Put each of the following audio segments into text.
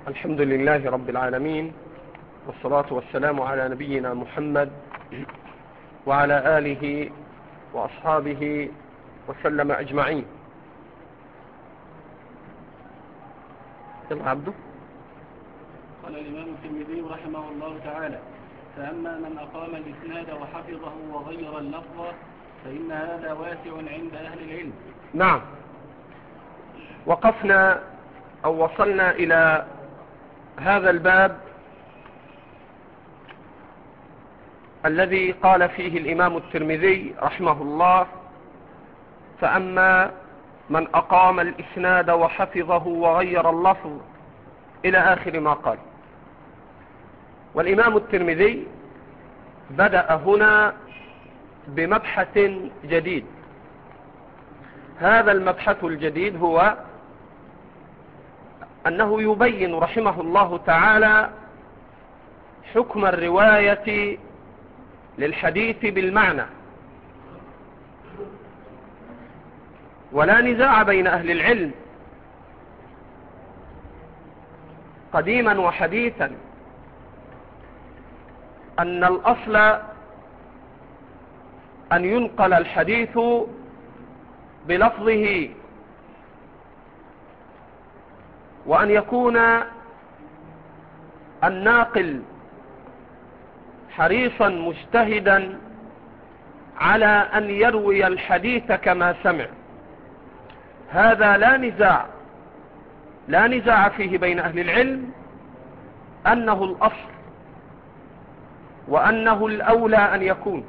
الحمد لله رب العالمين، والصلاة والسلام على نبينا محمد وعلى آله وأصحابه وسلم أجمعين. عبده قال الإمام الترمذي رحمه الله تعالى: فأما من أقام الإسناد وحفظه وغير اللفظ فإن هذا واسع عند أهل العلم. نعم، وقفنا أو وصلنا إلى هذا الباب الذي قال فيه الإمام الترمذي رحمه الله: فأما من أقام الإسناد وحفظه وغير اللفظ، إلى آخر ما قال. والإمام الترمذي بدأ هنا بمبحث جديد. هذا المبحث الجديد هو أنه يبين رحمه الله تعالى حكم الرواية للحديث بالمعنى. ولا نزاع بين أهل العلم قديما وحديثا أن الأصل أن ينقل الحديث بلفظه، وأن يكون الناقل حريصا مجتهدا على أن يروي الحديث كما سمع. هذا لا نزاع فيه بين أهل العلم أنه الأصل وأنه الأولى أن يكون.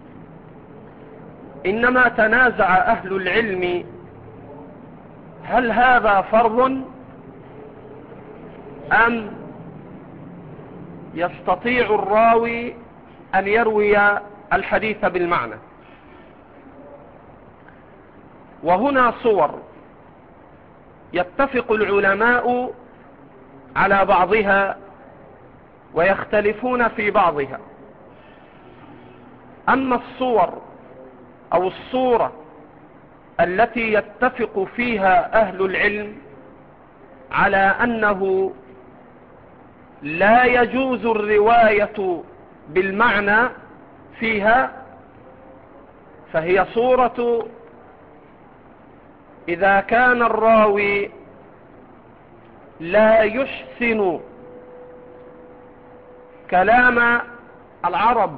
إنما تنازع أهل العلم هل هذا فرض أم يستطيع الراوي أن يروي الحديث بالمعنى. وهنا صور يتفق العلماء على بعضها ويختلفون في بعضها. أما الصور أو الصورة التي يتفق فيها أهل العلم على أنه لا يجوز الرواية بالمعنى فيها، فهي صورة إذا كان الراوي لا يحسن كلام العرب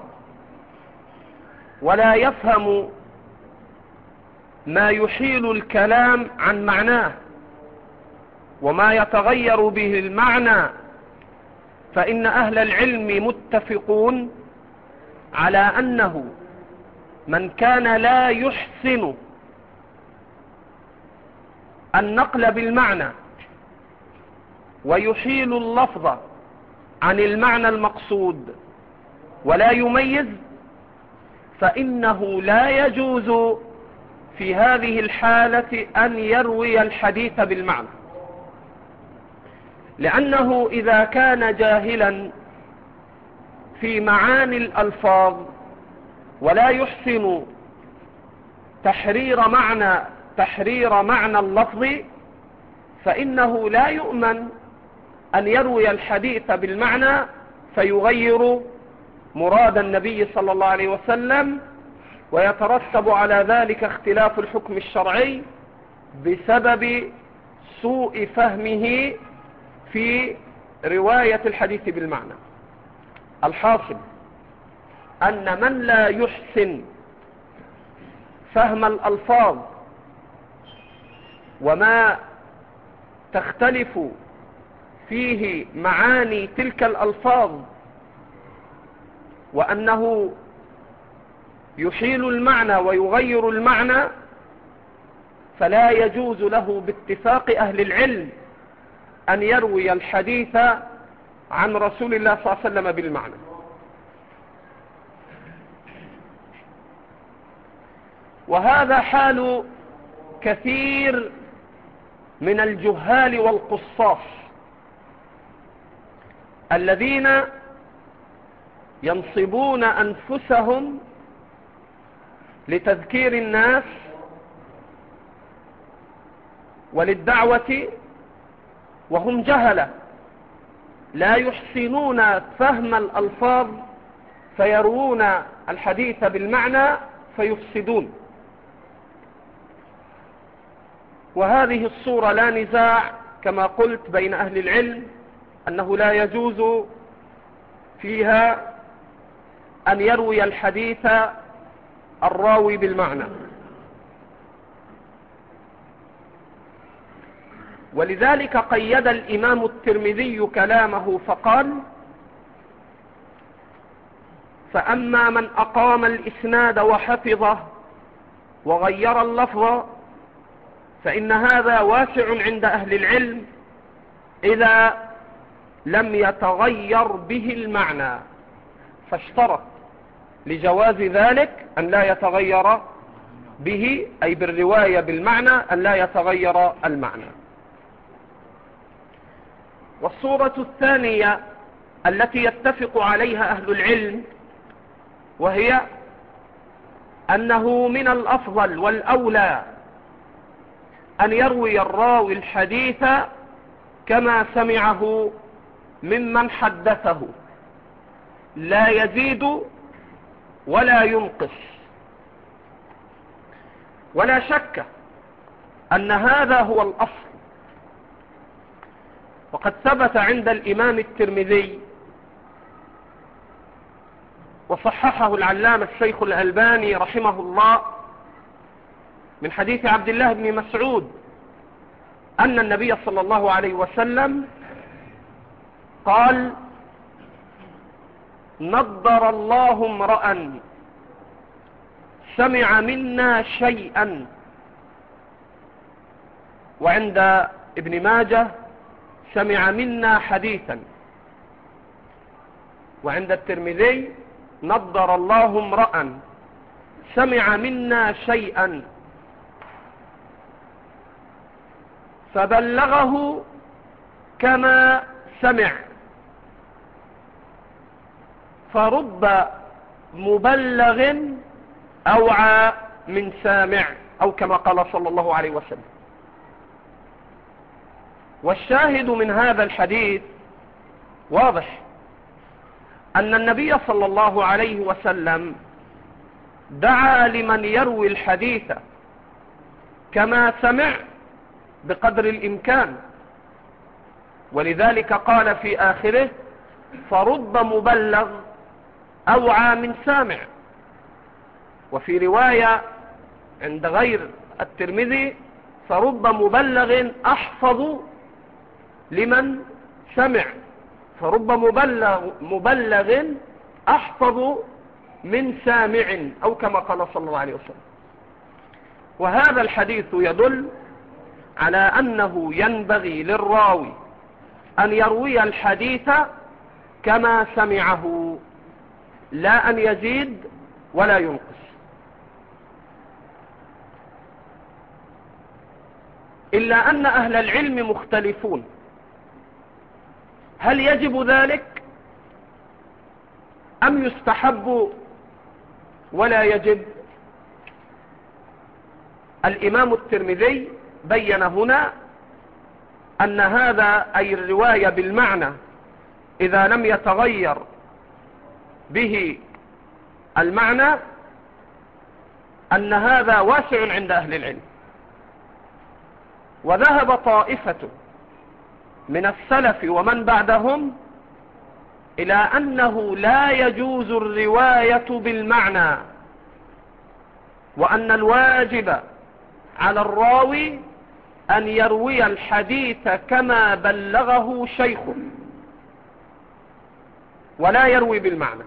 ولا يفهم ما يحيل الكلام عن معناه وما يتغير به المعنى، فإن أهل العلم متفقون على أنه من كان لا يحسن النقل بالمعنى ويحيل اللفظ عن المعنى المقصود ولا يميز، فإنه لا يجوز في هذه الحالة أن يروي الحديث بالمعنى، لأنه إذا كان جاهلا في معاني الألفاظ ولا يحسن تحرير معنى اللفظ، فإنه لا يؤمن أن يروي الحديث بالمعنى فيغير مراد النبي صلى الله عليه وسلم، ويترتب على ذلك اختلاف الحكم الشرعي بسبب سوء فهمه في رواية الحديث بالمعنى. الحاصل أن من لا يحسن فهم الألفاظ وما تختلف فيه معاني تلك الألفاظ، وأنه يحيل المعنى ويغير المعنى، فلا يجوز له باتفاق أهل العلم أن يروي الحديث عن رسول الله صلى الله عليه وسلم بالمعنى. وهذا حال كثير من الجهال والقصاص الذين ينصبون أنفسهم لتذكير الناس وللدعوة وهم جهلة لا يحسنون فهم الألفاظ فيروون الحديث بالمعنى فيفسدون. وهذه الصورة لا نزاع كما قلت بين أهل العلم أنه لا يجوز فيها أن يروي الحديث الراوي بالمعنى. ولذلك قيد الإمام الترمذي كلامه فقال: فأما من أقام الإسناد وحفظه وغير اللفظ فإن هذا واسع عند أهل العلم إذا لم يتغير به المعنى. فاشترط لجواز ذلك أن لا يتغير به، أي بالرواية بالمعنى أن لا يتغير المعنى. والصورة الثانية التي يتفق عليها أهل العلم وهي أنه من الأفضل والأولى أن يروي الراوي الحديث كما سمعه ممن حدثه، لا يزيد ولا ينقص. ولا شك أن هذا هو الأصل. وقد ثبت عند الإمام الترمذي وصححه العلامة الشيخ الألباني رحمه الله من حديث عبد الله بن مسعود أن النبي صلى الله عليه وسلم قال: نضر الله امرأ سمع منا شيئا. وعند ابن ماجه: سمع منا حديثا. وعند الترمذي: نضر الله امرأ سمع منا شيئا فبلغه كما سمع، فرب مبلغ أوعى من سامع، أو كما قال صلى الله عليه وسلم. والشاهد من هذا الحديث واضح، أن النبي صلى الله عليه وسلم دعا لمن يروي الحديث كما سمع بقدر الإمكان، ولذلك قال في آخره: فرب مبلغ أوعى من سامع. وفي رواية عند غير الترمذي: فرب مبلغ أحفظ لمن سمع. فرب مبلغ أحفظ من سامع، أو كما قال صلى الله عليه وسلم. وهذا الحديث يدل على أنه ينبغي للراوي أن يروي الحديث كما سمعه، لا أن يزيد ولا ينقص. إلا أن أهل العلم مختلفون: هل يجب ذلك أم يستحب ولا يجب؟ الإمام الترمذي بين هنا أن هذا، أي الرواية بالمعنى إذا لم يتغير به المعنى، أن هذا واسع عند أهل العلم. وذهب طائفة من السلف ومن بعدهم إلى أنه لا يجوز الرواية بالمعنى، وأن الواجب على الراوي أن يروي الحديث كما بلغه شيخه، ولا يروي بالمعنى.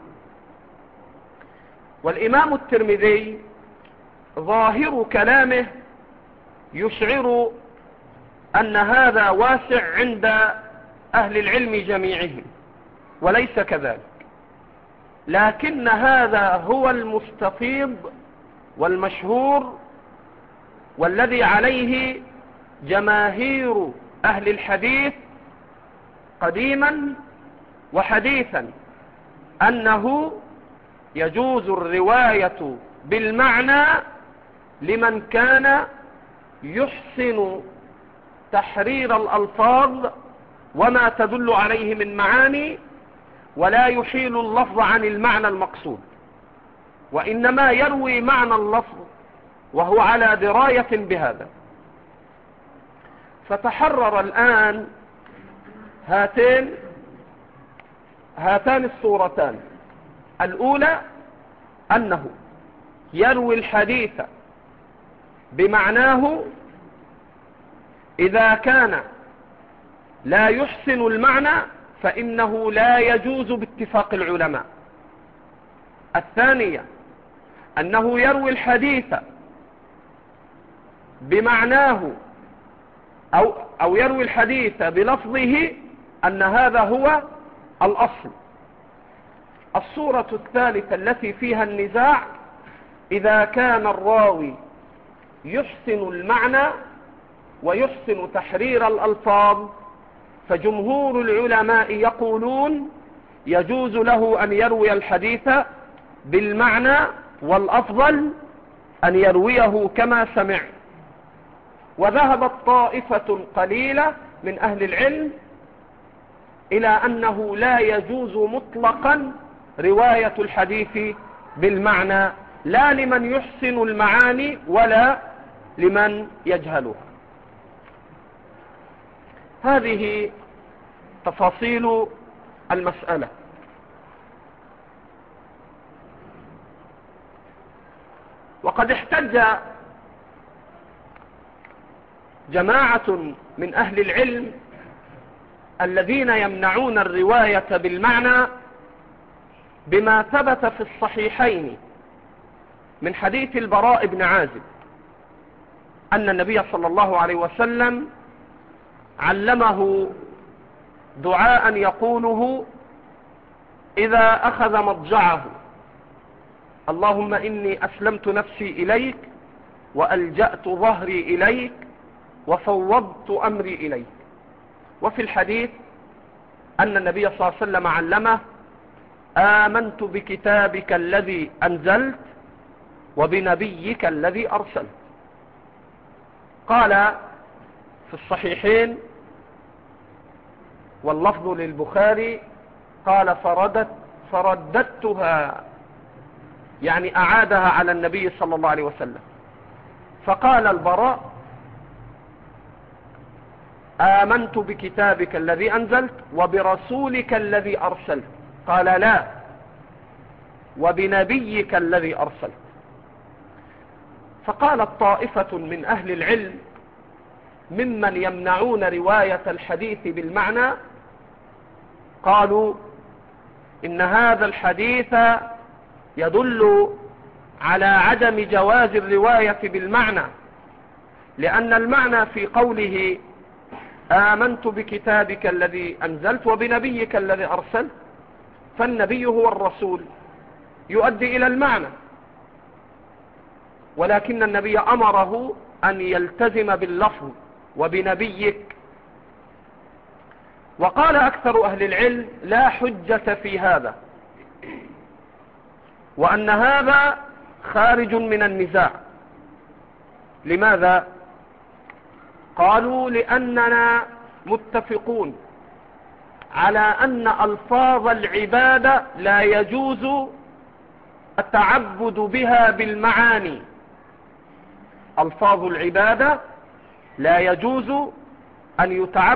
والإمام الترمذي ظاهر كلامه يشعر أن هذا واسع عند أهل العلم جميعهم، وليس كذلك، لكن هذا هو المستفيض والمشهور والذي عليه جماهير أهل الحديث قديما وحديثا، أنه يجوز الرواية بالمعنى لمن كان يحسن تحرير الألفاظ وما تدل عليه من معاني، ولا يحيل اللفظ عن المعنى المقصود، وإنما يروي معنى اللفظ وهو على دراية بهذا. فتحرر الآن هاتان الصورتان: الأولى أنه يروي الحديث بمعناه إذا كان لا يحسن المعنى فإنه لا يجوز باتفاق العلماء. الثانية أنه يروي الحديث بمعناه أو يروي الحديث بلفظه أن هذا هو الأصل. الصورة الثالثة التي فيها النزاع: إذا كان الراوي يحسن المعنى ويحسن تحرير الألفاظ، فجمهور العلماء يقولون يجوز له أن يروي الحديث بالمعنى، والأفضل أن يرويه كما سمع. وذهبت طائفة قليلة من أهل العلم إلى أنه لا يجوز مطلقا رواية الحديث بالمعنى، لا لمن يحسن المعاني ولا لمن يجهلها. هذه تفاصيل المسألة. وقد احتج جماعة من أهل العلم الذين يمنعون الرواية بالمعنى بما ثبت في الصحيحين من حديث البراء بن عازب أن النبي صلى الله عليه وسلم علمه دعاء يقوله إذا أخذ مضجعه: اللهم إني أسلمت نفسي إليك وألجأت ظهري إليك وفوضت أمري إليك. وفي الحديث أن النبي صلى الله عليه وسلم علمه: آمنت بكتابك الذي أنزلت وبنبيك الذي أرسلت. قال في الصحيحين واللفظ للبخاري قال: فرددتها، يعني أعادها على النبي صلى الله عليه وسلم. فقال البراء: آمنت بكتابك الذي أنزلت وبرسولك الذي أرسلت. قال: لا، وبنبيك الذي أرسلت. فقالت طائفة من أهل العلم ممن يمنعون رواية الحديث بالمعنى، قالوا إن هذا الحديث يدل على عدم جواز الرواية بالمعنى، لأن المعنى في قوله آمنت بكتابك الذي أنزلت وبنبيك الذي أرسلت، فالنبي هو الرسول يؤدي إلى المعنى، ولكن النبي أمره أن يلتزم باللفظ وبنبيك. وقال أكثر أهل العلم لا حجة في هذا، وأن هذا خارج من النزاع. لماذا؟ قالوا لأننا متفقون على أن ألفاظ العبادة لا يجوز التعبد بها بالمعاني. ألفاظ العبادة لا يجوز أن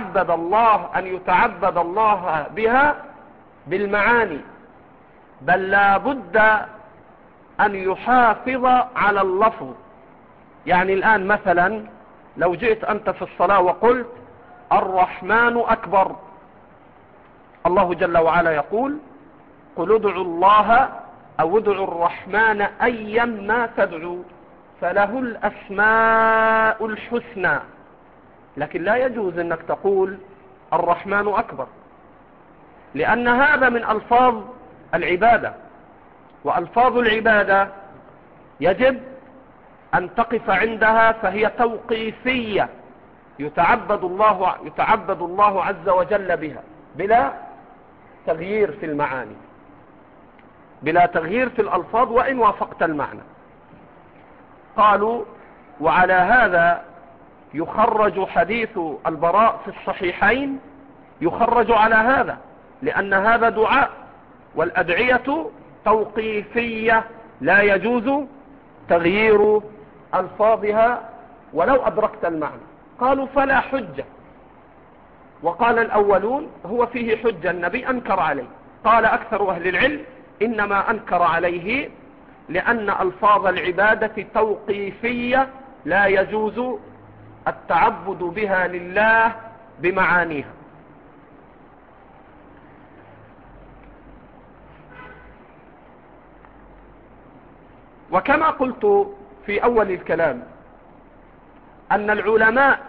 يتعبد الله بها بالمعاني، بل لا بد أن يحافظ على اللفظ. يعني الآن مثلا لو جئت أنت في الصلاة وقلت الرحمن أكبر، الله جل وعلا يقول: قل ادعوا الله أو ادعوا الرحمن أيا ما تدعوا فله الأسماء الحسنى. لكن لا يجوز أنك تقول الرحمن أكبر، لأن هذا من ألفاظ العبادة، وألفاظ العبادة يجب أن تقف عندها، فهي توقيفية يتعبد الله عز وجل بها بلا تغيير في المعاني، بلا تغيير في الألفاظ وإن وافقت المعنى. قالوا وعلى هذا يخرج حديث البراء في الصحيحين يخرج على هذا، لأن هذا دعاء، والأدعية توقيفية لا يجوز تغيير ألفاظها ولو أدركت المعنى. قالوا فلا حجة. وقال الأولون هو فيه حجة، النبي أنكر عليه. قال أكثر أهل العلم إنما أنكر عليه لأن ألفاظ العبادة توقيفية لا يجوز التعبد بها لله بمعانيها. وكما قلت في أول الكلام أن العلماء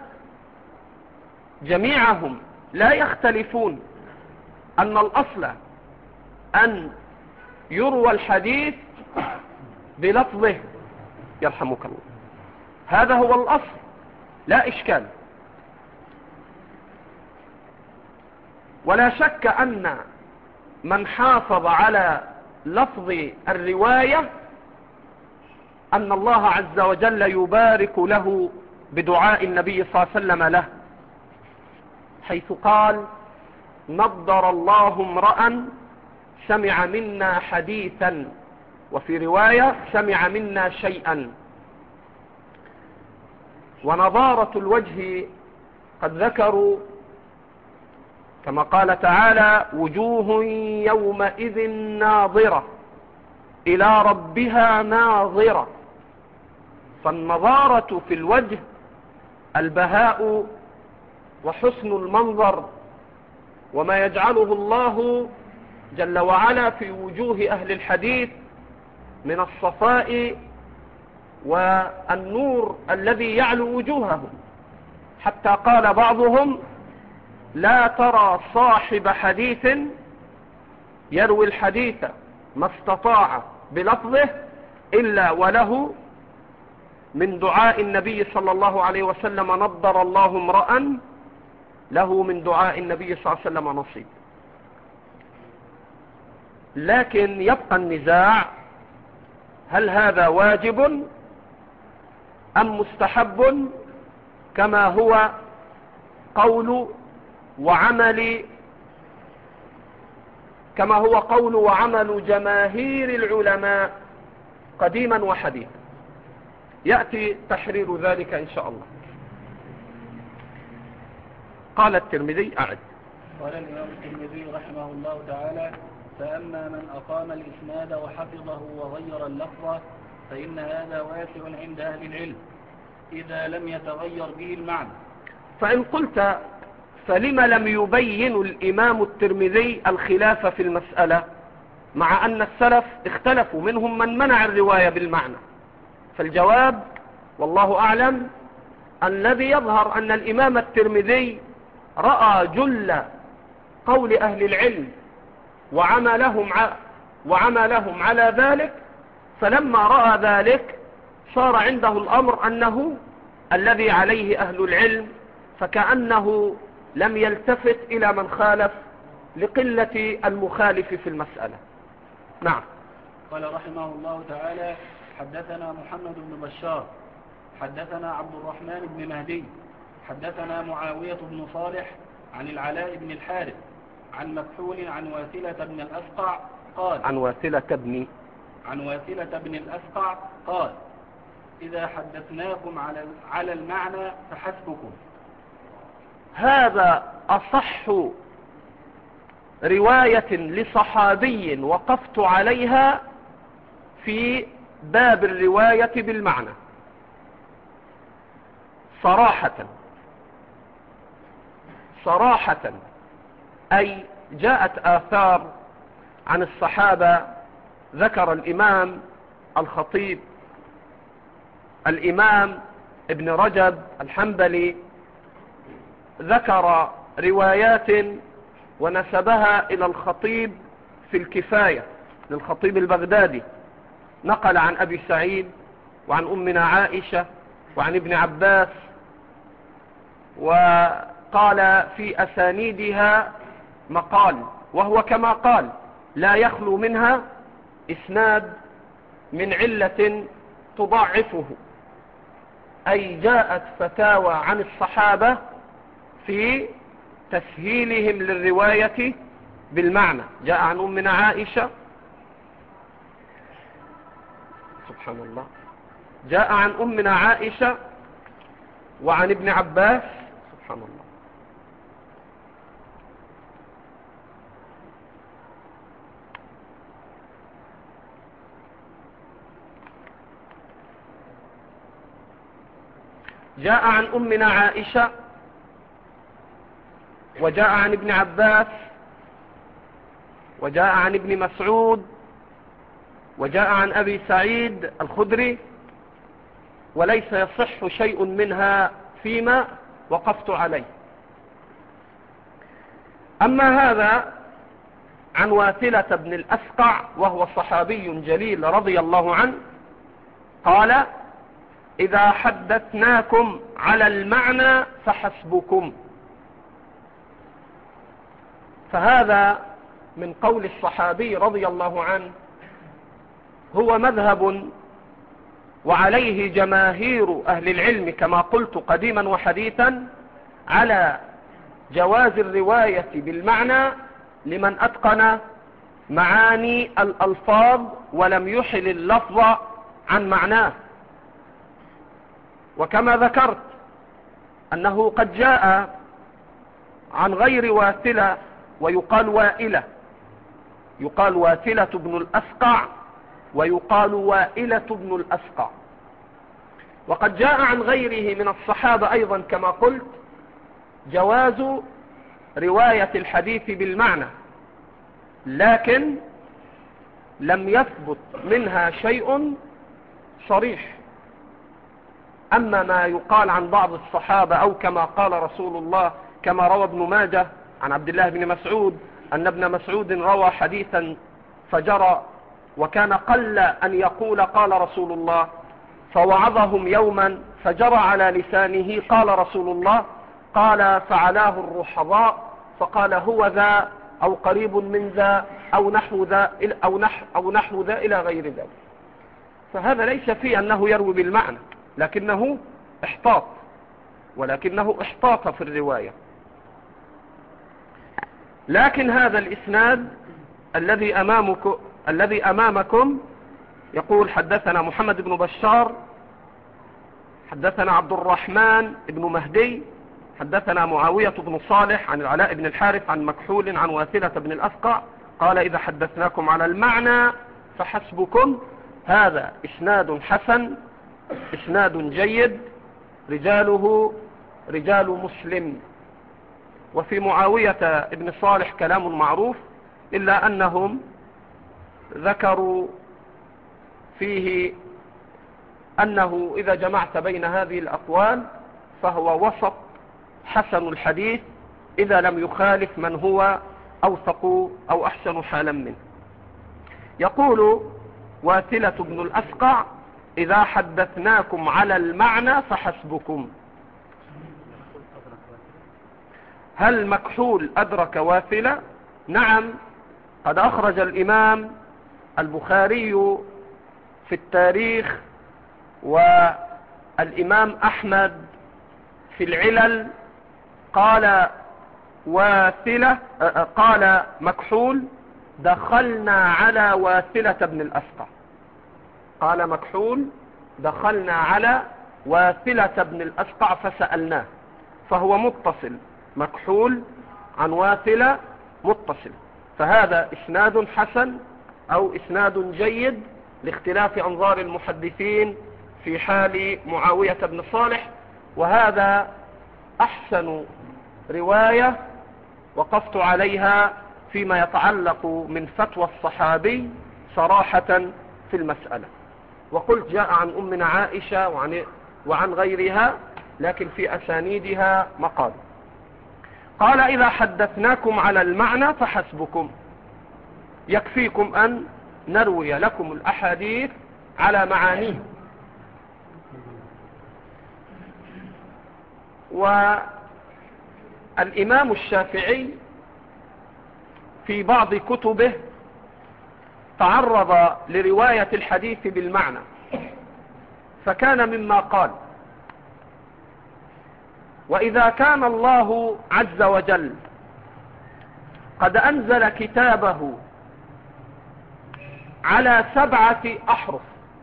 جميعهم لا يختلفون أن الأصل أن يروى الحديث بلفظه، يرحمك الله، هذا هو الأصل لا إشكال. ولا شك أن من حافظ على لفظ الرواية أن الله عز وجل يبارك له بدعاء النبي صلى الله عليه وسلم له، حيث قال نضر الله امرأ سمع منا حديثا، وفي رواية سمع منا شيئا. ونضارة الوجه قد ذكروا كما قال تعالى وجوه يومئذ ناظرة إلى ربها ناظرة. فالنظارة في الوجه البهاء وحسن المنظر، وما يجعله الله جل وعلا في وجوه أهل الحديث من الصفاء والنور الذي يعلو وجوههم، حتى قال بعضهم لا ترى صاحب حديث يروي الحديث ما استطاع بلفظه إلا وله من دعاء النبي صلى الله عليه وسلم نضر الله امرأ له من دعاء النبي صلى الله عليه وسلم نصيب. لكن يبقى النزاع، هل هذا واجب أم مستحب كما هو قول وعمل جماهير العلماء قديما وحديثا. يأتي تحرير ذلك إن شاء الله. قال الترمذي أعد. قال الإمام الترمذي رحمه الله تعالى فأما من أقام الإسناد وحفظه وغير اللفظ فإن هذا واسع عند أهل العلم إذا لم يتغير به المعنى. فإن قلت فلما لم يبين الإمام الترمذي الخلاف في المسألة مع أن السلف اختلفوا، منهم من منع الرواية بالمعنى؟ فالجواب والله أعلم الذي يظهر أن الإمام الترمذي رأى جل قول أهل العلم وعملهم على ذلك، فلما رأى ذلك صار عنده الأمر أنه الذي عليه أهل العلم، فكأنه لم يلتفت إلى من خالف لقلة المخالف في المسألة. نعم. قال رحمه الله تعالى حدثنا محمد بن بشار حدثنا عبد الرحمن بن مهدي حدثنا معاوية بن صالح عن العلاء بن الحارث عن مكحول عن واثلة بن الأسقع قال عن واثلة بن الأسقع قال إذا حدثناكم على المعنى فحسبكم. هذا أصح رواية لصحابي وقفت عليها في باب الرواية بالمعنى صراحة، أي جاءت آثار عن الصحابة. ذكر الإمام الخطيب الإمام ابن رجب الحنبلي ذكر روايات ونسبها إلى الخطيب في الكفاية للخطيب البغدادي، نقل عن أبي سعيد وعن أمنا عائشة وعن ابن عباس، وقال في أسانيدها مقال، وهو كما قال لا يخلو منها إسناد من علة تضعفه، أي جاءت فتاوى عن الصحابة في تسهيلهم للرواية بالمعنى. جاء عن أمنا عائشة، سبحان الله، جاء عن أمنا عائشة وعن ابن عباس، سبحان الله، جاء عن أمنا عائشة وجاء عن ابن عباس وجاء عن ابن مسعود وجاء عن أبي سعيد الخدري، وليس يصح شيء منها فيما وقفت عليه. أما هذا عن واثلة بن الأسقع وهو صحابي جليل رضي الله عنه، قال: إذا حدثناكم على المعنى فحسبكم. فهذا من قول الصحابي رضي الله عنه هو مذهب وعليه جماهير أهل العلم كما قلت قديما وحديثا، على جواز الرواية بالمعنى لمن أتقن معاني الألفاظ ولم يحل اللفظ عن معناه. وكما ذكرت أنه قد جاء عن غير واثلة ويقال وائلة، يقال واثلة بن الأسقع ويقال وائلة بن الأسقع. وقد جاء عن غيره من الصحابة أيضا كما قلت جواز رواية الحديث بالمعنى، لكن لم يثبت منها شيء صريح. أما ما يقال عن بعض الصحابة أو كما قال رسول الله، كما روى ابن ماجه عن عبد الله بن مسعود أن ابن مسعود روى حديثا فجرى، وكان قل أن يقول قال رسول الله، فوعظهم يوما فجرى على لسانه قال رسول الله، قال فعلاه الرحضاء فقال هو ذا أو قريب من ذا أو نحو ذا أو نحو ذا إلى غير ذلك. فهذا ليس فيه أنه يروي بالمعنى، لكنه احتاط في الرواية. لكن هذا الإسناد الذي أمامكم يقول: حدثنا محمد بن بشار، حدثنا عبد الرحمن بن مهدي، حدثنا معاوية بن صالح عن العلاء بن الحارث عن مكحول عن واثلة بن الأسقع قال: إذا حدثناكم على المعنى فحسبكم. هذا إسناد حسن، إسناد جيد، رجاله رجال مسلم. وفي معاوية بن صالح كلام معروف، إلا أنهم ذكروا فيه أنه إذا جمعت بين هذه الأقوال فهو وسط حسن الحديث إذا لم يخالف من هو أوثق أو أحسن حالا منه. يقول واثلة بن الأسقع: إذا حدثناكم على المعنى فحسبكم. هل مكحول أدرك واثلة؟ نعم، قد أخرج الإمام البخاري في التاريخ والإمام أحمد في العلل قال قال مكحول: دخلنا على واثلة بن الأسقع. قال مكحول: دخلنا على واثلة بن الأسقع فسألناه. فهو متصل، مكحول عن واثلة متصل. فهذا إسناد حسن أو إسناد جيد لاختلاف أنظار المحدثين في حال معاوية بن صالح. وهذا أحسن رواية وقفت عليها فيما يتعلق من فتوى الصحابي صراحة في المسألة. وقلت جاء عن أمنا عائشة وعن غيرها، لكن في أسانيدها مقال. قال: إذا حدثناكم على المعنى فحسبكم. يكفيكم أن نروي لكم الأحاديث على معانيه. والإمام الشافعي في بعض كتبه تعرض لرواية الحديث بالمعنى، فكان مما قال: وإذا كان الله عز وجل قد أنزل كتابه على 7 أحرف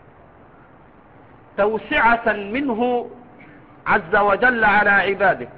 توسعة منه عز وجل على عباده،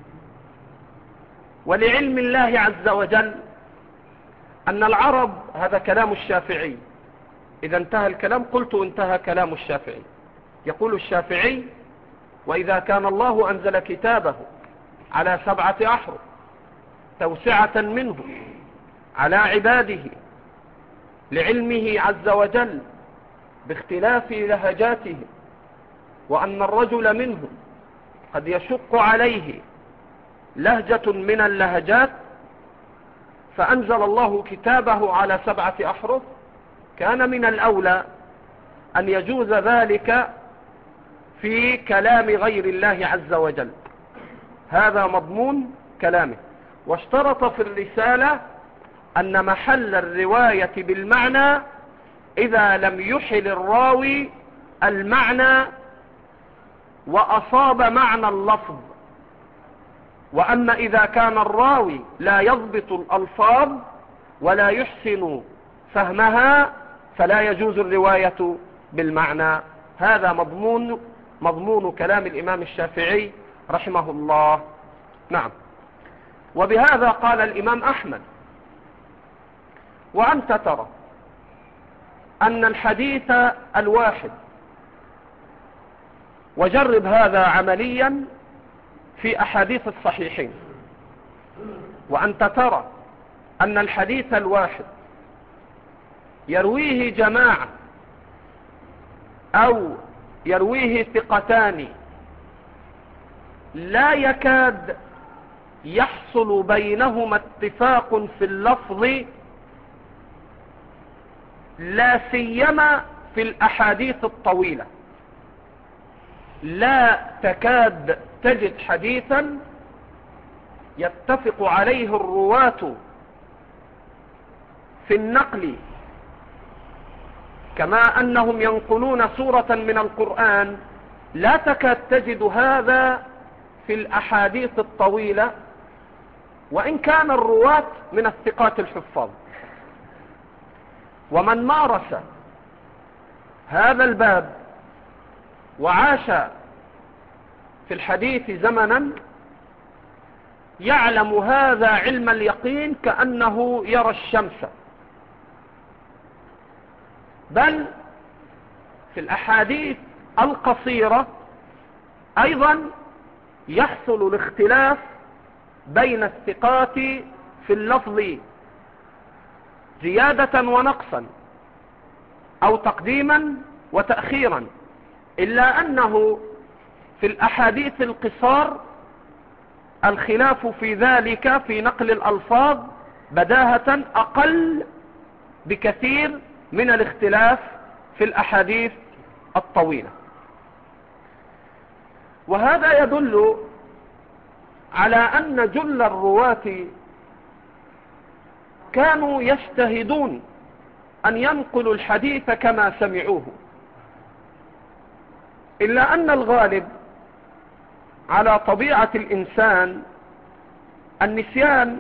ولعلم الله عز وجل أن العرب، هذا كلام الشافعي، إذا انتهى الكلام قلت انتهى كلام الشافعي. يقول الشافعي: وإذا كان الله أنزل كتابه على 7 أحرف توسعة منه على عباده لعلمه عز وجل باختلاف لهجاته، وأن الرجل منهم قد يشق عليه لهجة من اللهجات، فأنزل الله كتابه على 7 أحرف، كان من الأولى أن يجوز ذلك في كلام غير الله عز وجل. هذا مضمون كلامه. واشترط في الرسالة أن محل الرواية بالمعنى إذا لم يحل الراوي المعنى وأصاب معنى اللفظ، وأما إذا كان الراوي لا يضبط الألفاظ ولا يحسن فهمها فلا يجوز الرواية بالمعنى. هذا مضمون كلام الإمام الشافعي رحمه الله. نعم. وبهذا قال الإمام أحمد: وأنت ترى أن الحديث الواحد، وجرب هذا عمليا في أحاديث الصحيحين، وأنت ترى أن الحديث الواحد يرويه جماعة أو يرويه ثقتان لا يكاد يحصل بينهما اتفاق في اللفظ، لا سيما في الأحاديث الطويلة. لا تكاد تجد حديثا يتفق عليه الرواة في النقل كما أنهم ينقلون سورة من القرآن، لا تكاد تجد هذا في الأحاديث الطويلة، وإن كان الرواة من الثقات الحفاظ. ومن مارس هذا الباب وعاش في الحديث زمنا يعلم هذا علم اليقين كأنه يرى الشمس. بل في الأحاديث القصيرة أيضا يحصل الاختلاف بين الثقات في اللفظ زيادة ونقصا أو تقديما وتأخيرا، إلا أنه في الأحاديث القصار الخلاف في ذلك في نقل الألفاظ بداهة أقل بكثير من الاختلاف في الأحاديث الطويلة. وهذا يدل على أن جل الرواة كانوا يجتهدون أن ينقلوا الحديث كما سمعوه، إلا أن الغالب على طبيعة الإنسان النسيان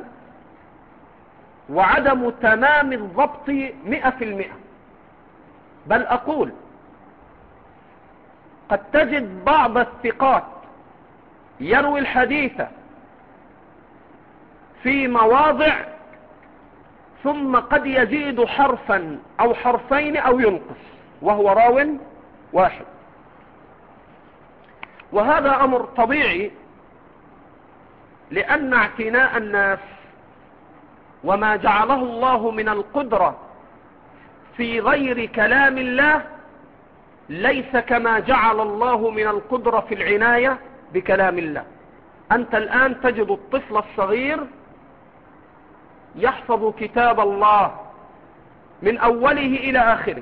وعدم تمام الضبط 100%. بل أقول قد تجد بعض الثقات يروي الحديث في مواضع ثم قد يزيد حرفا أو حرفين أو ينقص وهو راو واحد. وهذا أمر طبيعي، لأن اعتناء الناس وما جعله الله من القدرة في غير كلام الله ليس كما جعل الله من القدرة في العناية بكلام الله. أنت الآن تجد الطفل الصغير يحفظ كتاب الله من أوله إلى آخره،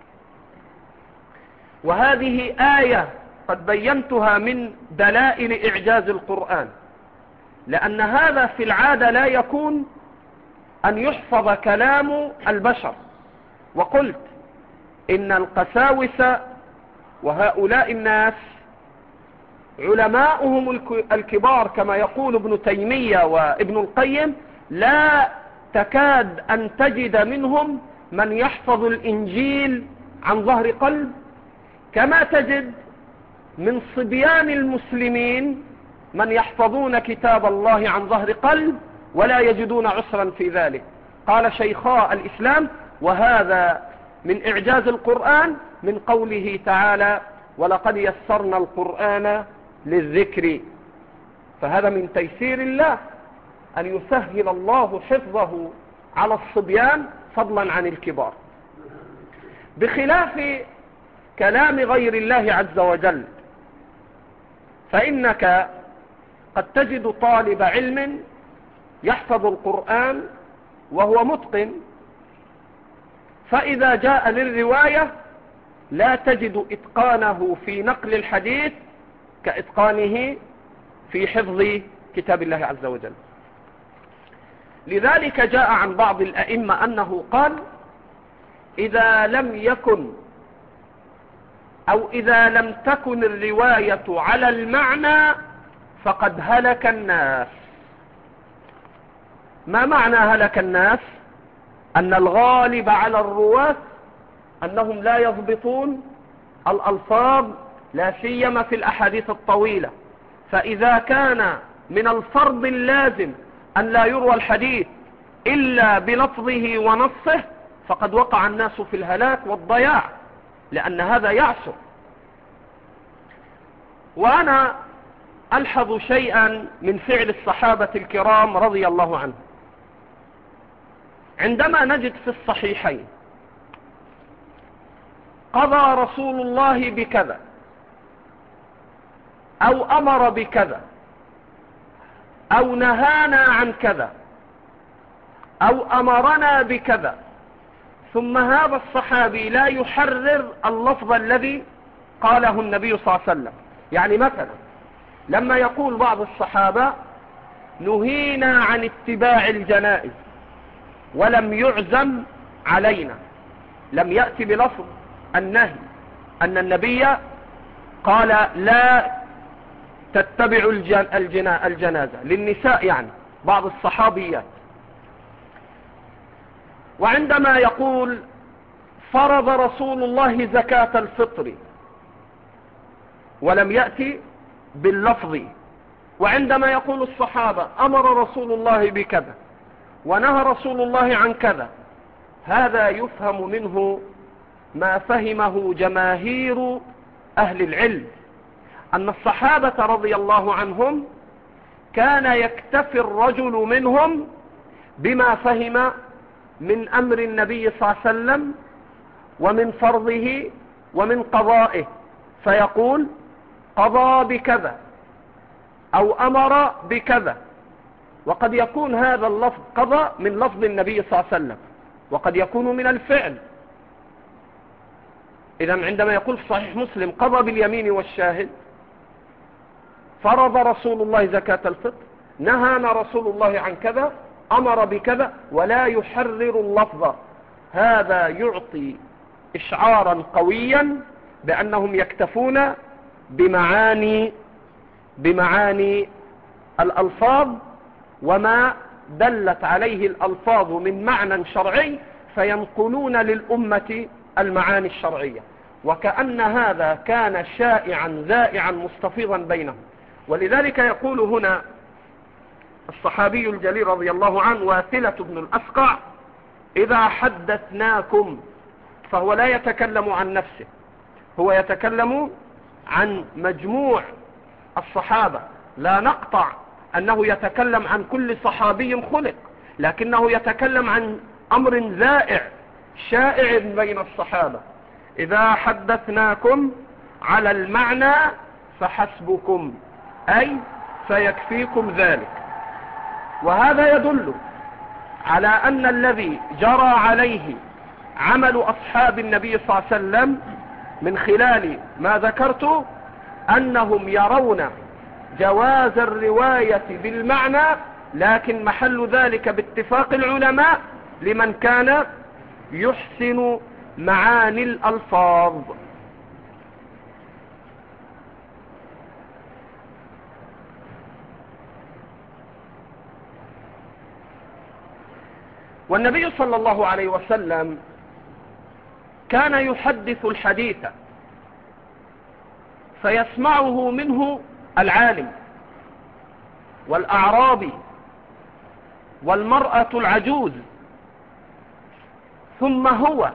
وهذه آية قد بينتها من دلائل إعجاز القرآن، لأن هذا في العادة لا يكون أن يحفظ كلام البشر. وقلت إن القساوسة وهؤلاء الناس علماؤهم الكبار كما يقول ابن تيمية وابن القيم لا تكاد أن تجد منهم من يحفظ الإنجيل عن ظهر قلب، كما تجد من صبيان المسلمين من يحفظون كتاب الله عن ظهر قلب ولا يجدون عسرا في ذلك. قال شيخاء الإسلام: وهذا من إعجاز القرآن من قوله تعالى: ولقد يسرنا القرآن للذكر. فهذا من تيسير الله أن يسهل الله حفظه على الصبيان فضلا عن الكبار، بخلاف كلام غير الله عز وجل. فإنك قد تجد طالب علم يحفظ القرآن وهو متقن، فإذا جاء للرواية لا تجد إتقانه في نقل الحديث كإتقانه في حفظ كتاب الله عز وجل. لذلك جاء عن بعض الأئمة أنه قال: إذا لم يكن أو إذا لم تكن الرواية على المعنى فقد هلك الناس. ما معنى هلك الناس؟ أن الغالب على الرواة أنهم لا يضبطون الألفاظ، لا سيما في الأحاديث الطويلة. فإذا كان من الفرض اللازم أن لا يروى الحديث إلا بلفظه ونصه فقد وقع الناس في الهلاك والضياع، لأن هذا يعسر. وأنا ألحظ شيئا من فعل الصحابة الكرام رضي الله عنهم. عندما نجد في الصحيحين: قضى رسول الله بكذا، أو أمر بكذا، أو نهانا عن كذا، أو أمرنا بكذا، ثم هذا الصحابي لا يحرر اللفظ الذي قاله النبي صلى الله عليه وسلم. يعني مثلا لما يقول بعض الصحابة: نهينا عن اتباع الجنائز ولم يعزم علينا، لم يأتي بلفظ النهي، أن النبي قال لا تتبعوا الجنازة للنساء، يعني بعض الصحابيات. وعندما يقول: فرض رسول الله زكاة الفطر، ولم يأتي باللفظ. وعندما يقول الصحابة: أمر رسول الله بكذا ونهى رسول الله عن كذا، هذا يفهم منه ما فهمه جماهير أهل العلم، أن الصحابة رضي الله عنهم كان يكتفي الرجل منهم بما فهم من أمر النبي صلى الله عليه وسلم ومن فرضه ومن قضائه، فيقول: قضى بكذا أو أمر بكذا. وقد يكون هذا اللفظ قضى من لفظ النبي صلى الله عليه وسلم، وقد يكون من الفعل. إذن عندما يقول في صحيح مسلم: قضى باليمين والشاهد، فرض رسول الله زكاة الفطر، نهانا رسول الله عن كذا، أمر بكذا، ولا يحرر اللفظ، هذا يعطي إشعارا قويا بأنهم يكتفون بمعاني الألفاظ وما دلت عليه الألفاظ من معنى شرعي، فينقلون للأمة المعاني الشرعية. وكأن هذا كان شائعا ذائعا مستفيضا بينهم. ولذلك يقول هنا الصحابي الجليل رضي الله عنه واثلة بن الأسقع: إذا حدثناكم، فهو لا يتكلم عن نفسه، هو يتكلم عن مجموع الصحابة. لا نقطع أنه يتكلم عن كل صحابي خلق، لكنه يتكلم عن أمر ذائع شائع بين الصحابة. إذا حدثناكم على المعنى فحسبكم، أي فيكفيكم ذلك. وهذا يدل على أن الذي جرى عليه عمل أصحاب النبي صلى الله عليه وسلم من خلال ما ذكرت أنهم يرون جواز الرواية بالمعنى، لكن محل ذلك باتفاق العلماء لمن كان يحسن معاني الألفاظ. والنبي صلى الله عليه وسلم كان يحدث الحديث فيسمعه منه العالم والأعرابي والمرأة العجوز، ثم هو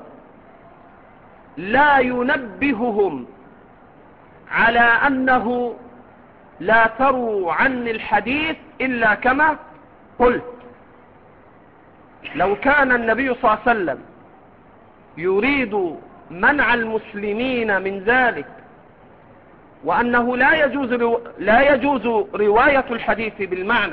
لا ينبههم على أنه لا تروا عني الحديث إلا كما قلت. لو كان النبي صلى الله عليه وسلم يريد منع المسلمين من ذلك، وأنه لا يجوز رواية الحديث بالمعنى،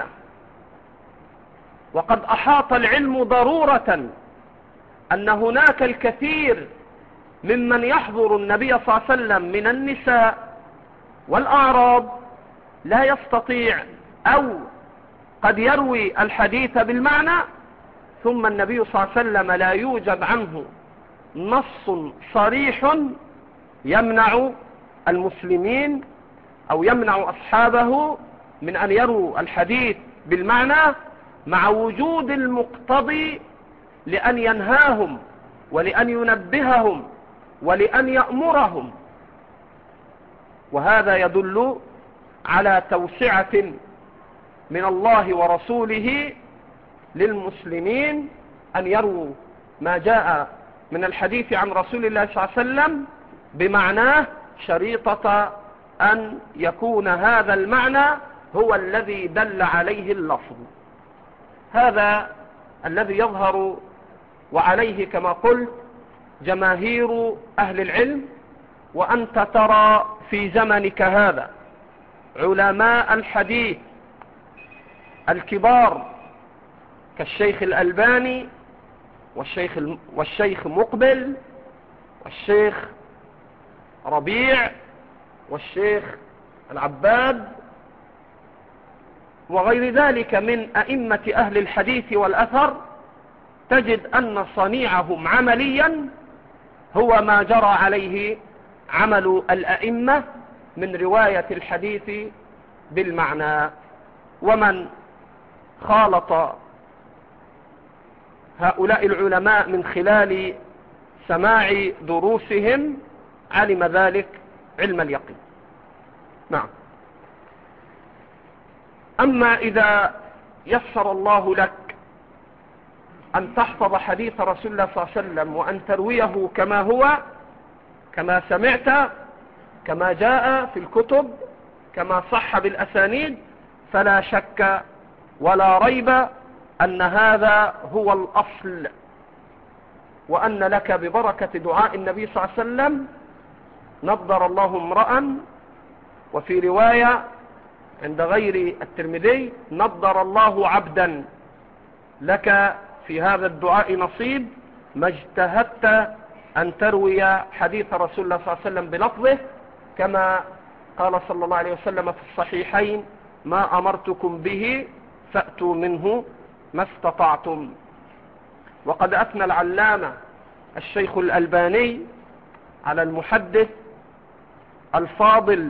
وقد أحاط العلم ضرورة أن هناك الكثير ممن يحضر النبي صلى الله عليه وسلم من النساء والأعراب لا يستطيع أو قد يروي الحديث بالمعنى، ثم النبي صلى الله عليه وسلم لا يوجد عنه نص صريح يمنع المسلمين أو يمنع أصحابه من أن يروا الحديث بالمعنى، مع وجود المقتضي لأن ينهاهم ولأن ينبههم ولأن يأمرهم. وهذا يدل على توسعة من الله ورسوله للمسلمين أن يروا ما جاء من الحديث عن رسول الله صلى الله عليه وسلم بمعناه، شريطة أن يكون هذا المعنى هو الذي دل عليه اللفظ. هذا الذي يظهر وعليه كما قلت جماهير أهل العلم. وأنت ترى في زمنك هذا علماء الحديث الكبار كالشيخ الألباني والشيخ مقبل والشيخ ربيع والشيخ العباد وغير ذلك من أئمة أهل الحديث والأثر، تجد أن صنيعهم عمليا هو ما جرى عليه عمل الأئمة من رواية الحديث بالمعنى. ومن خالط هؤلاء العلماء من خلال سماع دروسهم علم ذلك علم اليقين. نعم. أما إذا يسر الله لك أن تحفظ حديث رسول الله صلى الله عليه وسلم وأن ترويه كما هو، كما سمعت، كما جاء في الكتب، كما صح بالأسانيد، فلا شك ولا ريب أن هذا هو الأصل، وأن لك ببركة دعاء النبي صلى الله عليه وسلم نضر الله امرأ، وفي رواية عند غير الترمذي نضر الله عبدا لك في هذا الدعاء نصيب ما اجتهدت أن تروي حديث رسول الله صلى الله عليه وسلم بلفظه، كما قال صلى الله عليه وسلم في الصحيحين: ما أمرتكم به فأتوا منه ما استطعتم. وقد أثنى العلامة الشيخ الألباني على المحدث الفاضل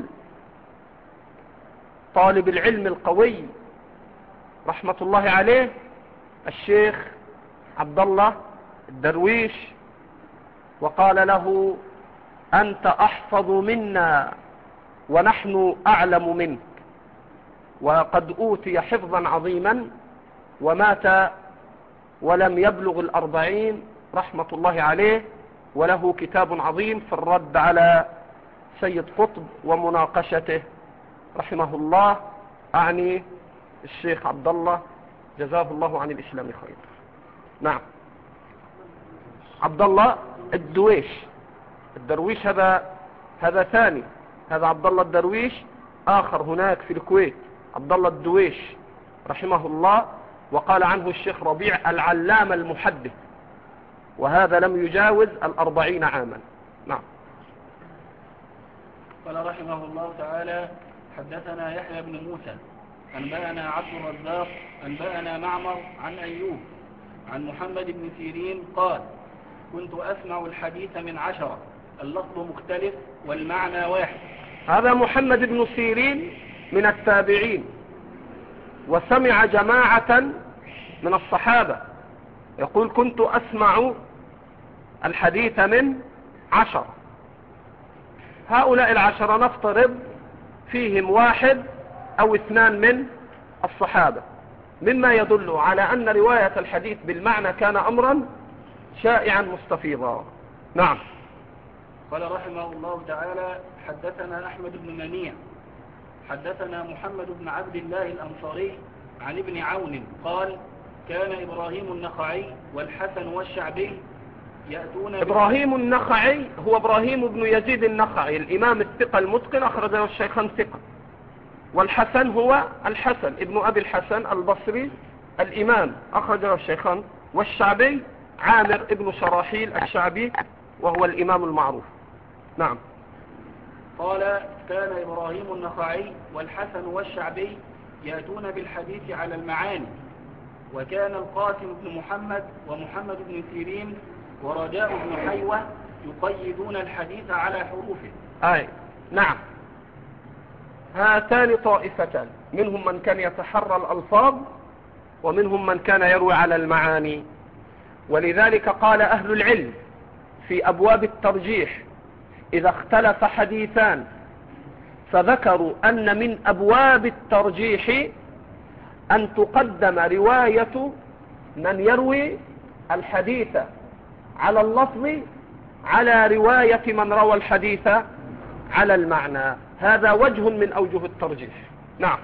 طالب العلم القوي رحمة الله عليه الشيخ عبد الله الدرويش، وقال له: أنت أحفظ منا ونحن أعلم منك. وقد أوتي حفظا عظيما ومات ولم يبلغ 40 رحمة الله عليه، وله كتاب عظيم في الرد على سيد قطب ومناقشته رحمه الله، أعني الشيخ عبد الله جزاه الله عن الإسلام خير. نعم. عبد الله الدرويش هذا ثاني، هذا عبد الله الدرويش آخر هناك في الكويت، عبد الله الدويش رحمه الله، وقال عنه الشيخ ربيع العلامة المحدث، وهذا لم يجاوز 40 عاما. نعم. قال رحمه الله تعالى: حدثنا يحيى بن موسى أنبأنا عبد الرزاق أنبأنا معمر عن أيوب عن محمد بن سيرين قال: كنت أسمع الحديث من 10 اللفظ مختلف والمعنى واحد. هذا محمد بن سيرين من التابعين، وسمع جماعة من الصحابة يقول كنت أسمع الحديث من 10. هؤلاء 10 نفترض فيهم 1 أو 2 من الصحابة، مما يدل على أن رواية الحديث بالمعنى كان أمرا شائعا مستفيضا. نعم. قال رحمه الله تعالى: حدثنا أحمد بن منيع حدثنا محمد بن عبد الله الأنصاري عن ابن عون قال: كان إبراهيم النخعي والحسن والشعبي يأتون إبراهيم النخعي هو إبراهيم بن يزيد النخعي الإمام الثقة المتقن، أخرجه الشيخان ثقة. والحسن هو الحسن ابن أبي الحسن البصري الإمام، أخرجه الشيخان. والشعبي عامر ابن شراحيل الشعبي وهو الإمام المعروف. نعم. قال: كان إبراهيم النخعي والحسن والشعبي يأتون بالحديث على المعاني، وكان القاسم بن محمد ومحمد بن سيرين ورجاء بن حيوة يقيدون الحديث على حروفه. أي نعم. هاتان طائفتان، منهم من كان يتحرى الألفاظ ومنهم من كان يروي على المعاني. ولذلك قال أهل العلم في أبواب الترجيح إذا اختلف حديثان فذكروا أن من أبواب الترجيح أن تقدم رواية من يروي الحديث على اللفظ على رواية من روى الحديث على المعنى. هذا وجه من أوجه الترجيح. نعم.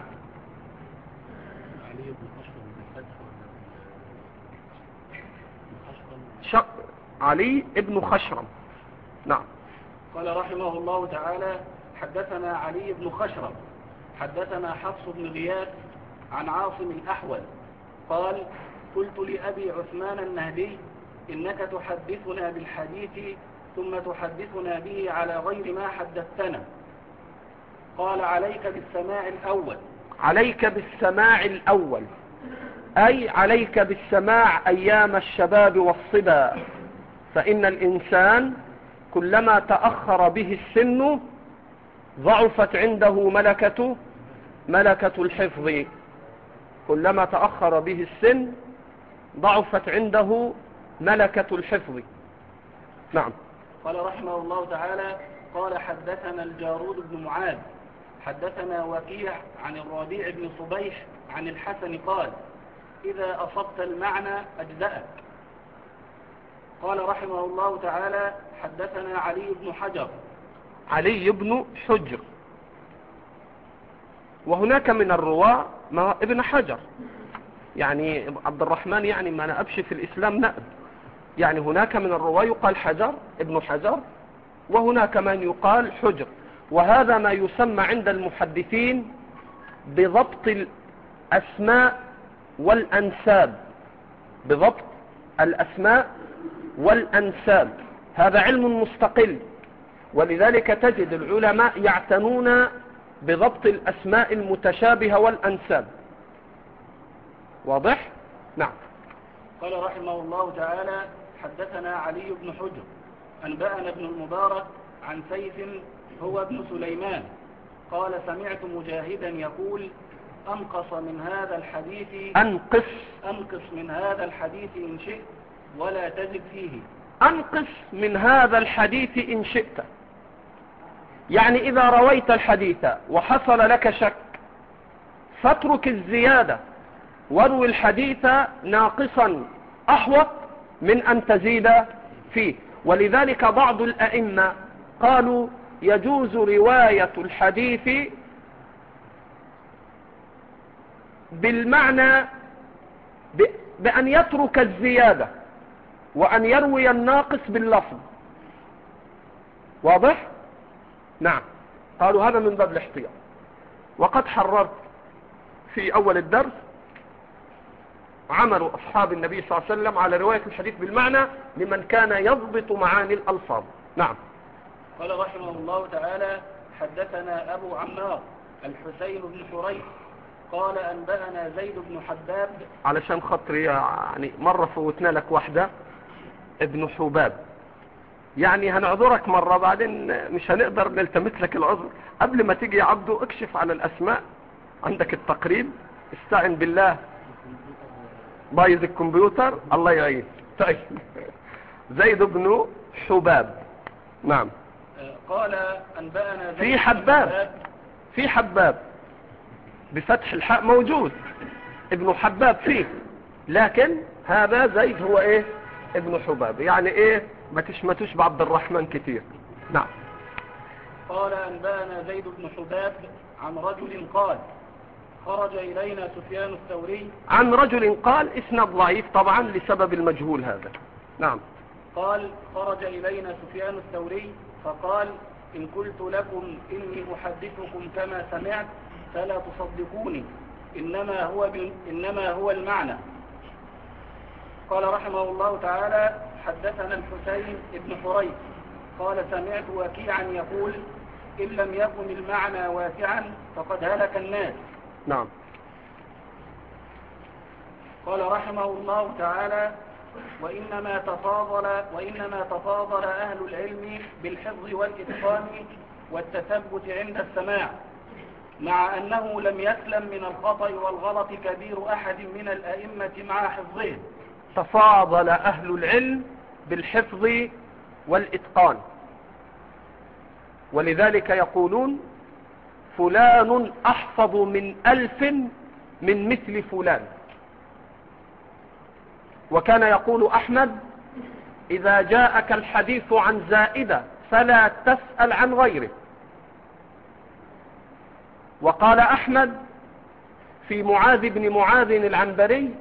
علي ابن خشرم. نعم. قال رحمه الله تعالى: حدثنا علي بن خشرم حدثنا حفص بن غياث عن عاصم الأحول قال: قلت لأبي عثمان النهدي: إنك تحدثنا بالحديث ثم تحدثنا به على غير ما حدثتنا. قال: عليك بالسماع الأول. عليك بالسماع الأول أي عليك بالسماع أيام الشباب والصبا، فإن الإنسان كلما تأخر به السن ضعفت عنده ملكة الحفظ. كلما تأخر به السن ضعفت عنده ملكة الحفظ. نعم. قال رحمه الله تعالى: قال: حدثنا الجارود بن معاذ حدثنا وكيع عن الربيع بن صبيح عن الحسن قال: إذا أصبت المعنى أجزأك. قال رحمه الله تعالى: حدثنا علي بن حجر، وهناك من الرواة ابن حجر، يعني عبد الرحمن يعني ما نأبش في الإسلام نأب، يعني هناك من الرواة يقال حجر ابن حجر، وهناك من يقال حجر. وهذا ما يسمى عند المحدثين بضبط الأسماء والأنساب. بضبط الأسماء والأنساب هذا علم مستقل، ولذلك تجد العلماء يعتنون بضبط الأسماء المتشابهة والأنساب. واضح؟ نعم. قال رحمه الله تعالى: حدثنا علي بن حجر أنبأنا ابن المبارك عن سيف هو ابن سليمان قال: سمعت مجاهدا يقول: أنقص من هذا الحديث إن شئت ولا تزد فيه. أنقص من هذا الحديث إن شئت، يعني إذا رويت الحديث وحصل لك شك فاترك الزيادة واروي الحديث ناقصا أحوط من أن تزيد فيه. ولذلك بعض الأئمة قالوا يجوز رواية الحديث بالمعنى بأن يترك الزيادة وأن يروي الناقص باللفظ. واضح؟ نعم. قالوا هذا من باب الاحتياط. وقد حررت في أول الدرس عمل أصحاب النبي صلى الله عليه وسلم على رواية الحديث بالمعنى لمن كان يضبط معاني الألفاظ. نعم. قال رحمه الله تعالى: حدثنا أبو عمار الحسين بن حريث قال: أنبأنا زيد بن حباب. علشان خاطري يعني مرة فوتنا لك واحدة ابن حباب، يعني هنعذرك مرة بعدين مش هنقدر نلتمس لك العذر. قبل ما تيجي يا عبدو اكشف على الأسماء، عندك التقريب، استعن بالله. بايظ الكمبيوتر، الله يعين. طيب زيد بن حباب. نعم. قال أنبأنا في حباب، في حباب بفتح الحاء موجود، ابن حباب فيه، لكن هذا زيد هو ايه؟ ابن حباب. يعني ايه؟ ما تشمتوش بعبد الرحمن كتير. نعم. قال أنبأنا زيد بن حباب عن رجل قال خرج إلينا سفيان الثوري. عن رجل قال اسناد ضعيف طبعا لسبب المجهول هذا. نعم. قال خرج إلينا سفيان الثوري فقال إن قلت لكم إني أحدثكم كما سمعت فلا تصدقوني، إنما هو المعنى. قال رحمه الله تعالى حدثنا الحسين بن حريث قال سمعت وكيعا يقول إن لم يكن المعنى واسعا فقد هلك الناس. نعم. قال رحمه الله تعالى وإنما تفاضل أهل العلم بالحفظ والإتقان والتثبت عند السماع، مع أنه لم يسلم من الخطأ والغلط كبير أحد من الأئمة مع حفظه. تفاضل أهل العلم بالحفظ والإتقان، ولذلك يقولون فلان أحفظ من 1000 من مثل فلان. وكان يقول أحمد إذا جاءك الحديث عن زائدة فلا تسأل عن غيره. وقال أحمد في معاذ بن معاذ العنبري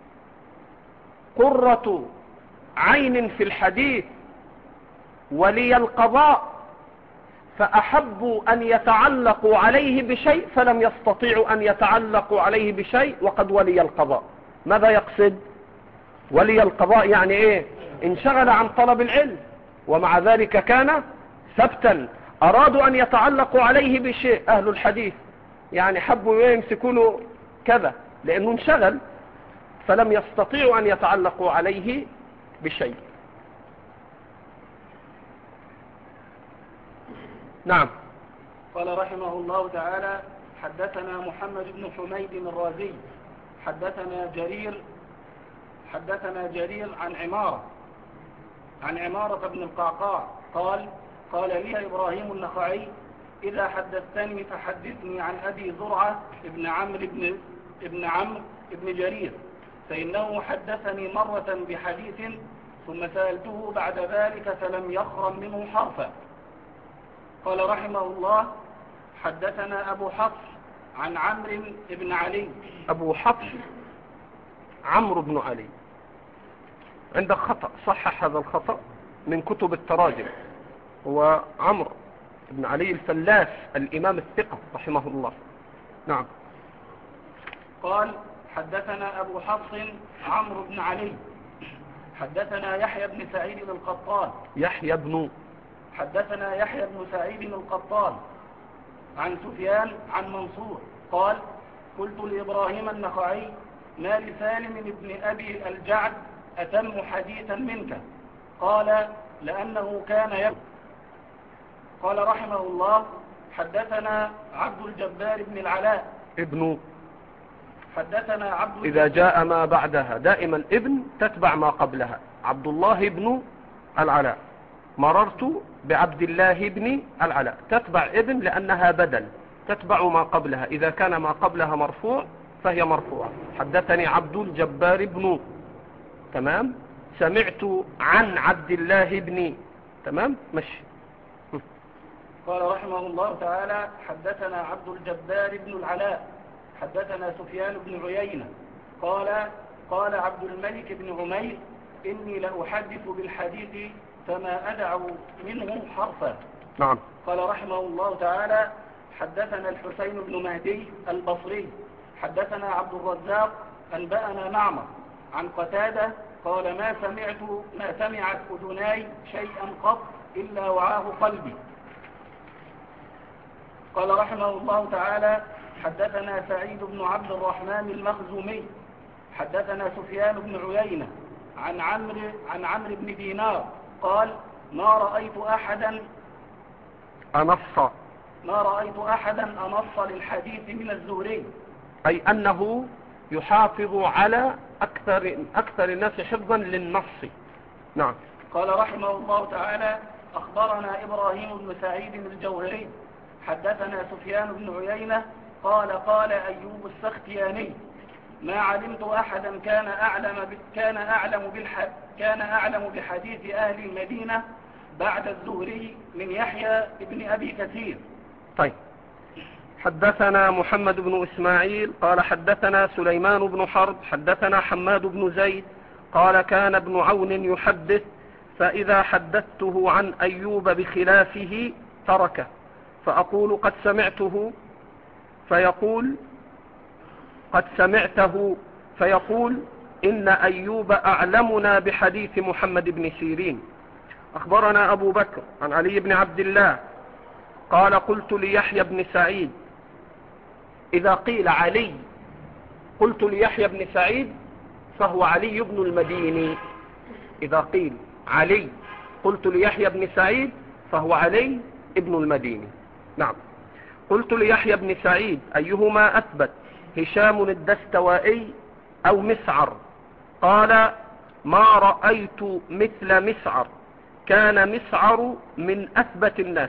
قرة عين في الحديث ولي القضاء، فأحبوا أن يتعلقوا عليه بشيء فلم يستطيعوا أن يتعلقوا عليه بشيء وقد ولي القضاء. ماذا يقصد؟ ولي القضاء يعني ايه؟ انشغل عن طلب العلم، ومع ذلك كان ثبتا. أرادوا أن يتعلقوا عليه بشيء أهل الحديث، يعني حبوا يمسكوا له كذا لأنه انشغل، فلم يستطيعوا أن يتعلقوا عليه بشيء. نعم. قال رحمه الله تعالى حدثنا محمد بن حميد الرازي حدثنا جرير عن عمارة بن القعقاع قال لي إبراهيم النخعي إذا حدثتني فحدثني عن أبي زرعة ابن عمرو ابن جرير، فإنه حدثني مرة بحديث ثم سألته بعد ذلك فلم يخرم منه حرفا. قال رحمه الله حدثنا أبو حفص عن عمرو بن علي. أبو حفص عمرو بن علي، عندك خطأ، صحح هذا الخطأ من كتب التراجم. هو عمرو بن علي الفلاس الإمام الثقة رحمه الله. نعم. قال حدثنا أبو حفص عمرو بن علي حدثنا يحيى بن سعيد القطان. حدثنا يحيى بن سعيد القطان عن سفيان عن منصور قال قلت لإبراهيم النخعي ما لسالم بن أبي الجعد أتم حديثا منك؟ قال لأنه كان يبكي. قال رحمه الله حدثنا عبد الجبار بن العلاء حدثنا عبد إذا جاء ما بعدها دائما ابن تتبع ما قبلها. عبد الله بن العلاء، مررت بعبد الله بن العلاء، تتبع ابن لأنها بدل، تتبع ما قبلها. إذا كان ما قبلها مرفوع فهي مرفوعة. حدثني عبد الجبار بن، تمام. سمعت عن عبد الله بن، تمام، مشي. قال رحمه الله تعالى حدثنا عبد الجبار بن العلاء حدثنا سفيان بن عيينة قال عبد الملك بن عمير إني لأحدث بالحديث فما أدع منه حرفا. نعم. قال رحمه الله تعالى حدثنا الحسين بن مهدي البصري حدثنا عبد الرزاق أنبأنا معمر عن قتادة قال ما سمعت أذناي شيئا قط إلا وعاه قلبي. قال رحمه الله تعالى حدثنا سعيد بن عبد الرحمن المخزومي حدثنا سفيان بن عيينة عن عمرو بن دينار قال ما رأيت أحدا أنص للحديث من الزهري، أي أنه يحافظ على أكثر الناس حفظا للنص. نعم. قال رحمه الله تعالى: أخبرنا إبراهيم بن سعيد الجوهري حدثنا سفيان بن عيينة قال قال أيوب السختياني: ما علمت أحدا كان أعلم بحديث أهل المدينة بعد الزهري من يحيى بن أبي كثير. طيب. حدثنا محمد بن إسماعيل قال حدثنا سليمان بن حرب حدثنا حماد بن زيد قال كان ابن عون يحدث فإذا حدثته عن أيوب بخلافه تركه فأقول قد سمعته فيقول إن أيوب أعلمنا بحديث محمد بن سيرين. أخبرنا أبو بكر عن علي بن عبد الله قال قلت ليحيى بن سعيد، إذا قيل علي قلت ليحيى بن سعيد فهو علي بن المديني. إذا قيل علي قلت ليحيى بن سعيد فهو علي بن المديني. نعم. قلت ليحيى بن سعيد أيهما أثبت، هشام الدستوائي أو مسعر؟ قال ما رأيت مثل مسعر، كان مسعر من أثبت الناس.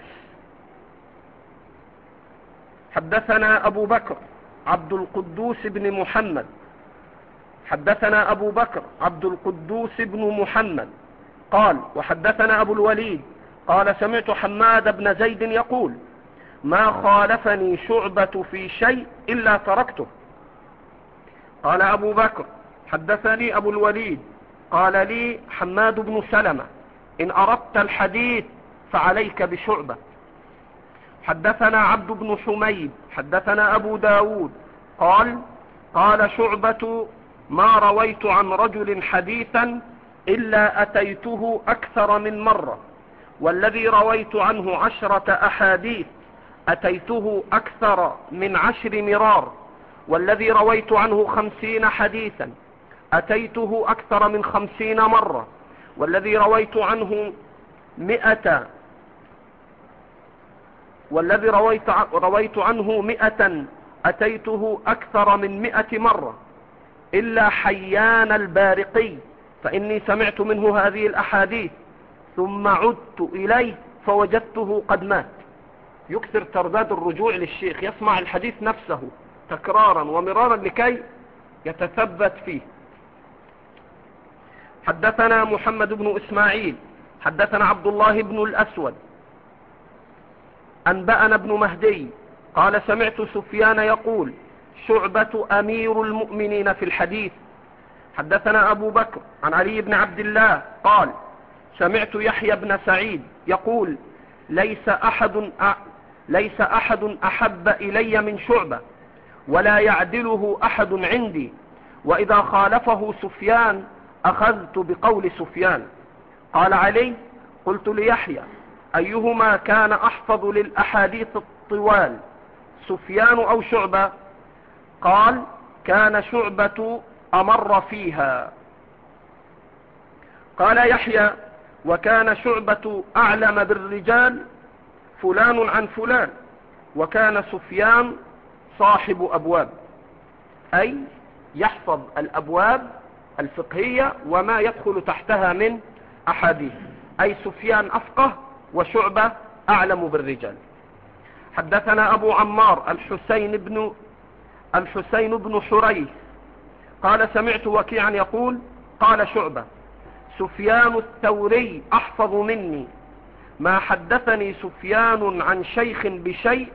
حدثنا أبو بكر عبد القدوس بن محمد حدثنا أبو بكر عبد القدوس بن محمد قال وحدثنا أبو الوليد قال سمعت حماد بن زيد يقول ما خالفني شعبة في شيء إلا تركته. قال أبو بكر حدثني أبو الوليد قال لي حماد بن سلمة إن أردت الحديث فعليك بشعبة. حدثنا عبد بن حميد حدثنا أبو داود قال شعبة ما رويت عن رجل حديثا إلا أتيته أكثر من مرة، والذي رويت عنه 10 أحاديث أتيته أكثر من 10 مرار، والذي رويت عنه 50 حديثا أتيته أكثر من 50 مرة، والذي رويت عنه 100 أتيته أكثر من 100 مرة، إلا حيان البارقي فإني سمعت منه هذه الأحاديث ثم عدت إليه فوجدته قد مات. يكثر ترداد الرجوع للشيخ، يسمع الحديث نفسه تكرارا ومرارا لكي يتثبت فيه. حدثنا محمد بن إسماعيل حدثنا عبد الله بن الأسود أنبأنا ابن مهدي قال سمعت سفيان يقول شعبة أمير المؤمنين في الحديث. حدثنا أبو بكر عن علي بن عبد الله قال سمعت يحيى بن سعيد يقول ليس أحد أحب إلي من شعبة ولا يعدله أحد عندي، وإذا خالفه سفيان أخذت بقول سفيان. قال علي قلت ليحيى أيهما كان أحفظ للأحاديث الطوال، سفيان أو شعبة؟ قال كان شعبة أمر فيها. قال يحيى وكان شعبة أعلم بالرجال فلان عن فلان، وكان سفيان صاحب أبواب، أي يحفظ الأبواب الفقهية وما يدخل تحتها من أحاديث، أي سفيان أفقه وشعبة أعلم بالرجال. حدثنا أبو عمار الحسين بن حريث قال سمعت وكيعا يقول قال شعبة سفيان الثوري أحفظ مني، ما حدثني سفيان عن شيخ بشيء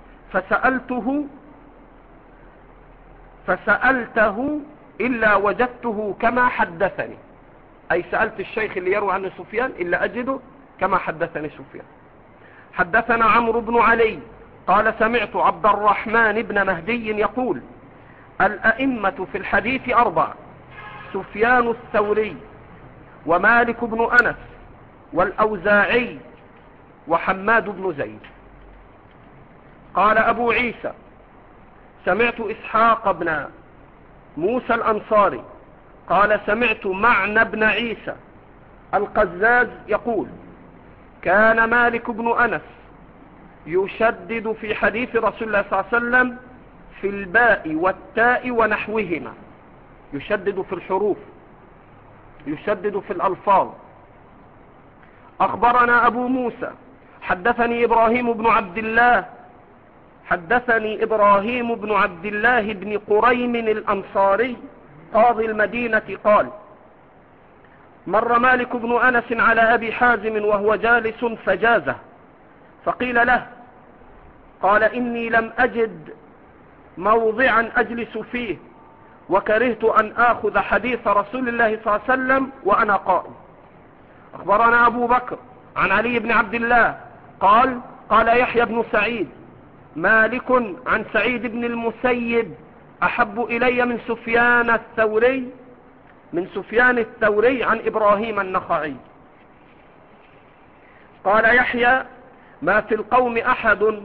فسألته إلا وجدته كما حدثني، أي سألت الشيخ اللي يروي عنه سفيان إلا أجده كما حدثني سفيان. حدثنا عمرو بن علي قال سمعت عبد الرحمن بن مهدي يقول الأئمة في الحديث 4: سفيان الثوري ومالك بن أنس والأوزاعي وحماد بن زيد. قال أبو عيسى سمعت إسحاق بن موسى الأنصاري قال سمعت معنى بن عيسى القزاز يقول كان مالك بن أنس يشدد في حديث رسول الله صلى الله عليه وسلم في الباء والتاء ونحوهما، يشدد في الحروف، يشدد في الألفاظ. أخبرنا أبو موسى حدثني إبراهيم بن عبد الله بن قريم الأنصاري قاضي المدينة قال: مر مالك بن أنس على أبي حازم وهو جالس فجازه، فقيل له، قال: إني لم أجد موضعا أجلس فيه وكرهت أن آخذ حديث رسول الله صلى الله عليه وسلم وأنا قائم. أخبرنا أبو بكر عن علي بن عبد الله قال: قال يحيى بن سعيد: مالك عن سعيد بن المسيب أحب إلي من سفيان الثوري عن إبراهيم النخعي. قال يحيى: ما في القوم أحد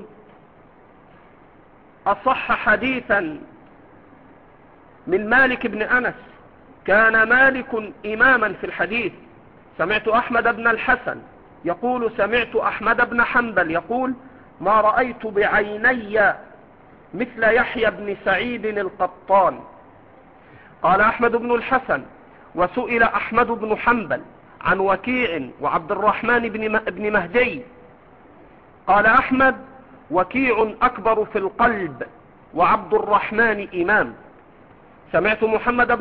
أصح حديثا من مالك بن أنس، كان مالك إماما في الحديث. سمعت أحمد بن الحسن يقول: سمعت أحمد بن حنبل يقول: ما رأيت بعيني مثل يحيى بن سعيد القطان. قال أحمد بن الحسن: وسئل أحمد بن حنبل عن وكيع وعبد الرحمن بن مهدي. قال أحمد: وكيع أكبر في القلب وعبد الرحمن إمام. سمعت محمد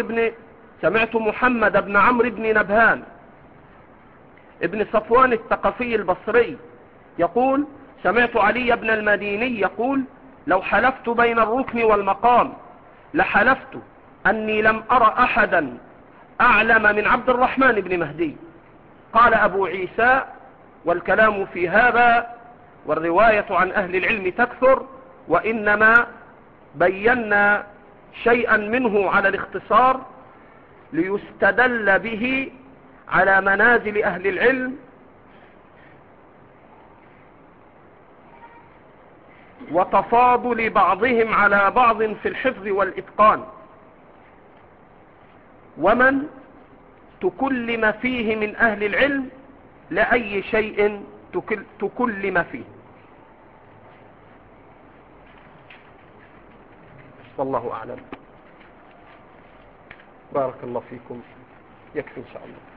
بن عمرو بن نبهان ابن صفوان الثقفي البصري يقول: سمعت علي بن المديني يقول: لو حلفت بين الركن والمقام لحلفت أني لم أرى أحدا أعلم من عبد الرحمن بن مهدي. قال أبو عيسى: والكلام في هذا والرواية عن أهل العلم تكثر، وإنما بينا شيئا منه على الاختصار ليستدل به على منازل أهل العلم وتفاضل بعضهم على بعض في الحفظ والإتقان، ومن تكلم فيه من أهل العلم لأي شيء تكلم فيه. والله أعلم. بارك الله فيكم. يكفي إن شاء الله.